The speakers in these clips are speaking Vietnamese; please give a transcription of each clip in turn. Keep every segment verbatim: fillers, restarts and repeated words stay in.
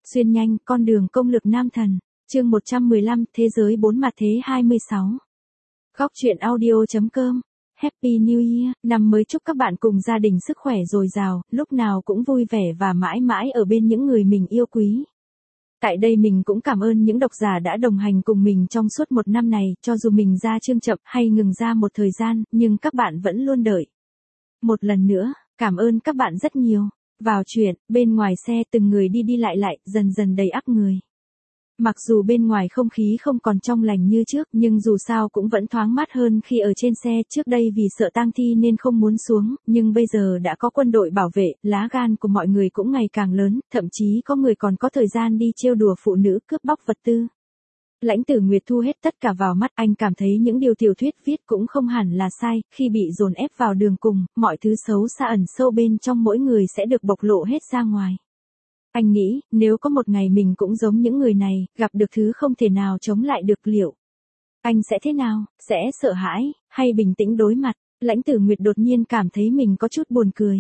Xuyên nhanh, con đường công lực nam thần. Chương một trăm mười lăm, thế giới bốn mặt thế hai mươi sáu. Góc truyện audio chấm com. Happy New Year, năm mới chúc các bạn cùng gia đình sức khỏe dồi dào, lúc nào cũng vui vẻ và mãi mãi ở bên những người mình yêu quý. Tại đây mình cũng cảm ơn những độc giả đã đồng hành cùng mình trong suốt một năm này, cho dù mình ra chương chậm hay ngừng ra một thời gian, nhưng các bạn vẫn luôn đợi. Một lần nữa, cảm ơn các bạn rất nhiều. Vào chuyện, bên ngoài xe từng người đi đi lại lại, dần dần đầy ắp người. Mặc dù bên ngoài không khí không còn trong lành như trước, nhưng dù sao cũng vẫn thoáng mát hơn khi ở trên xe. Trước đây vì sợ tang thi nên không muốn xuống, nhưng bây giờ đã có quân đội bảo vệ, lá gan của mọi người cũng ngày càng lớn, thậm chí có người còn có thời gian đi trêu đùa phụ nữ cướp bóc vật tư. Lãnh Tử Nguyệt thu hết tất cả vào mắt, anh cảm thấy những điều tiểu thuyết viết cũng không hẳn là sai, khi bị dồn ép vào đường cùng, mọi thứ xấu xa ẩn sâu bên trong mỗi người sẽ được bộc lộ hết ra ngoài. Anh nghĩ, nếu có một ngày mình cũng giống những người này, gặp được thứ không thể nào chống lại được liệu anh sẽ thế nào, sẽ sợ hãi, hay bình tĩnh đối mặt? Lãnh Tử Nguyệt đột nhiên cảm thấy mình có chút buồn cười.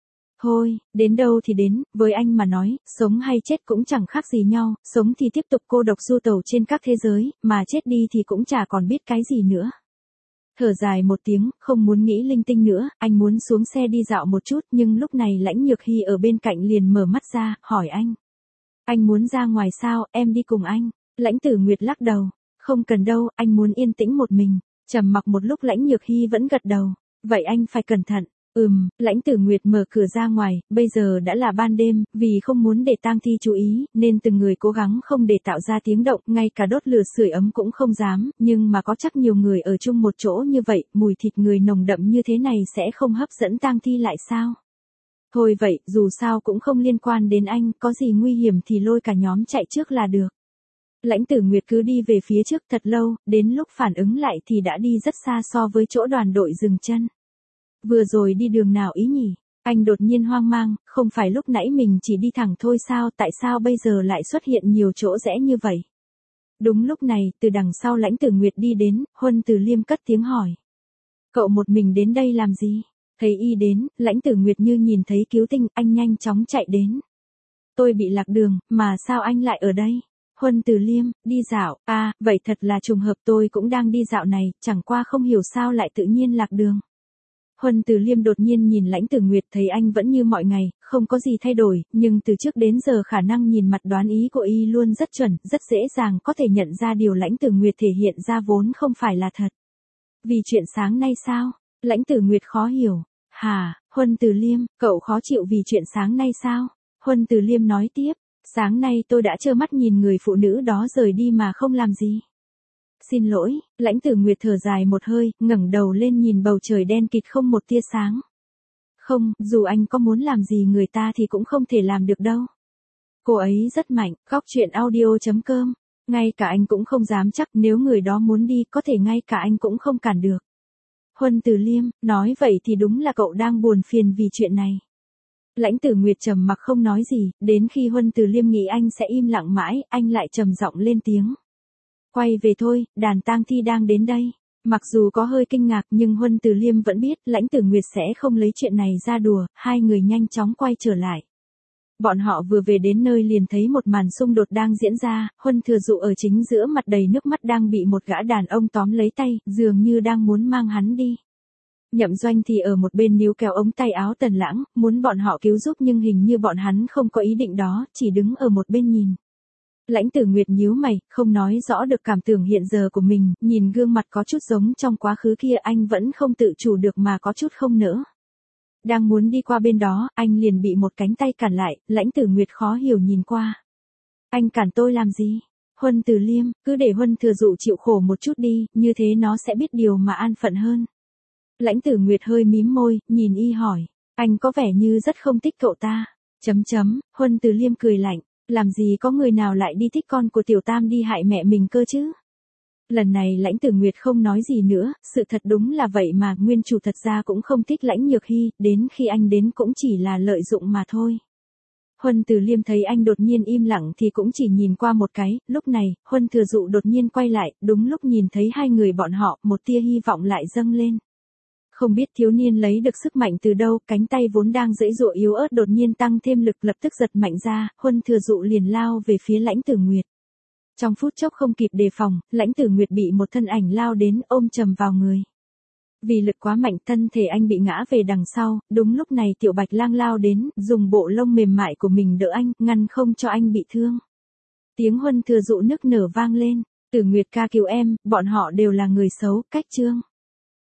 Thôi, đến đâu thì đến, với anh mà nói, sống hay chết cũng chẳng khác gì nhau, sống thì tiếp tục cô độc du tẩu trên các thế giới, mà chết đi thì cũng chả còn biết cái gì nữa. Thở dài một tiếng, không muốn nghĩ linh tinh nữa, anh muốn xuống xe đi dạo một chút, nhưng lúc này Lãnh Nhược Hy ở bên cạnh liền mở mắt ra, hỏi anh. Anh muốn ra ngoài sao, em đi cùng anh. Lãnh Tử Nguyệt lắc đầu. Không cần đâu, anh muốn yên tĩnh một mình. Trầm mặc một lúc Lãnh Nhược Hy vẫn gật đầu. Vậy anh phải cẩn thận. Ừm, Lãnh Tử Nguyệt mở cửa ra ngoài, bây giờ đã là ban đêm, vì không muốn để tang thi chú ý, nên từng người cố gắng không để tạo ra tiếng động, ngay cả đốt lửa sưởi ấm cũng không dám, nhưng mà có chắc nhiều người ở chung một chỗ như vậy, mùi thịt người nồng đậm như thế này sẽ không hấp dẫn tang thi lại sao? Thôi vậy, dù sao cũng không liên quan đến anh, có gì nguy hiểm thì lôi cả nhóm chạy trước là được. Lãnh Tử Nguyệt cứ đi về phía trước thật lâu, đến lúc phản ứng lại thì đã đi rất xa so với chỗ đoàn đội dừng chân. Vừa rồi đi đường nào ý nhỉ? Anh đột nhiên hoang mang, không phải lúc nãy mình chỉ đi thẳng thôi sao, tại sao bây giờ lại xuất hiện nhiều chỗ rẽ như vậy? Đúng lúc này, từ đằng sau Lãnh Tử Nguyệt đi đến, Huân Từ Liêm cất tiếng hỏi. Cậu một mình đến đây làm gì? Thấy y đến, Lãnh Tử Nguyệt như nhìn thấy cứu tinh, anh nhanh chóng chạy đến. Tôi bị lạc đường, mà sao anh lại ở đây? Huân Từ Liêm, đi dạo, à, vậy thật là trùng hợp, tôi cũng đang đi dạo này, chẳng qua không hiểu sao lại tự nhiên lạc đường. Huân Từ Liêm đột nhiên nhìn Lãnh Tử Nguyệt, thấy anh vẫn như mọi ngày, không có gì thay đổi, nhưng từ trước đến giờ khả năng nhìn mặt đoán ý của y luôn rất chuẩn, rất dễ dàng có thể nhận ra điều Lãnh Tử Nguyệt thể hiện ra vốn không phải là thật. Vì chuyện sáng nay sao? Lãnh Tử Nguyệt khó hiểu. Hả, Huân Từ Liêm, cậu khó chịu vì chuyện sáng nay sao? Huân Từ Liêm nói tiếp, sáng nay tôi đã trơ mắt nhìn người phụ nữ đó rời đi mà không làm gì. Xin lỗi, Lãnh Tử Nguyệt thở dài một hơi, ngẩng đầu lên nhìn bầu trời đen kịt không một tia sáng. Không, dù anh có muốn làm gì người ta thì cũng không thể làm được đâu. Cô ấy rất mạnh, góc truyện audio chấm com. Ngay cả anh cũng không dám chắc, nếu người đó muốn đi có thể ngay cả anh cũng không cản được. Huân Từ Liêm, nói vậy thì đúng là cậu đang buồn phiền vì chuyện này. Lãnh Tử Nguyệt trầm mặc không nói gì, đến khi Huân Từ Liêm nghĩ anh sẽ im lặng mãi, anh lại trầm giọng lên tiếng. Quay về thôi, đàn tang thi đang đến đây. Mặc dù có hơi kinh ngạc nhưng Huân Từ Liêm vẫn biết Lãnh Tử Nguyệt sẽ không lấy chuyện này ra đùa, hai người nhanh chóng quay trở lại. Bọn họ vừa về đến nơi liền thấy một màn xung đột đang diễn ra, Huân Thừa Dụ ở chính giữa mặt đầy nước mắt đang bị một gã đàn ông tóm lấy tay, dường như đang muốn mang hắn đi. Nhậm Doanh thì ở một bên níu kéo ống tay áo Tần Lãng, muốn bọn họ cứu giúp nhưng hình như bọn hắn không có ý định đó, chỉ đứng ở một bên nhìn. Lãnh Tử Nguyệt nhíu mày, không nói rõ được cảm tưởng hiện giờ của mình, nhìn gương mặt có chút giống trong quá khứ kia anh vẫn không tự chủ được mà có chút không nỡ. Đang muốn đi qua bên đó, anh liền bị một cánh tay cản lại, Lãnh Tử Nguyệt khó hiểu nhìn qua. Anh cản tôi làm gì? Huân Từ Liêm, cứ để Huân Thừa Dụ chịu khổ một chút đi, như thế nó sẽ biết điều mà an phận hơn. Lãnh Tử Nguyệt hơi mím môi, nhìn y hỏi, anh có vẻ như rất không thích cậu ta. Chấm chấm, Huân Từ Liêm cười lạnh. Làm gì có người nào lại đi thích con của Tiểu Tam đi hại mẹ mình cơ chứ? Lần này Lãnh Tử Nguyệt không nói gì nữa, sự thật đúng là vậy mà, nguyên chủ thật ra cũng không thích Lãnh Nhược Hy, đến khi anh đến cũng chỉ là lợi dụng mà thôi. Huân Từ Liêm thấy anh đột nhiên im lặng thì cũng chỉ nhìn qua một cái, lúc này, Huân Thừa Dụ đột nhiên quay lại, đúng lúc nhìn thấy hai người bọn họ, một tia hy vọng lại dâng lên. Không biết thiếu niên lấy được sức mạnh từ đâu, cánh tay vốn đang giãy giụa yếu ớt đột nhiên tăng thêm lực, lập tức giật mạnh ra, Huân Thừa Dụ liền lao về phía Lãnh Tử Nguyệt. Trong phút chốc không kịp đề phòng, Lãnh Tử Nguyệt bị một thân ảnh lao đến ôm chầm vào người. Vì lực quá mạnh, thân thể anh bị ngã về đằng sau, đúng lúc này Tiểu Bạch Lang lao đến, dùng bộ lông mềm mại của mình đỡ anh, ngăn không cho anh bị thương. Tiếng Huân Thừa Dụ nức nở vang lên, Tử Nguyệt ca cứu em, bọn họ đều là người xấu, cách Trương.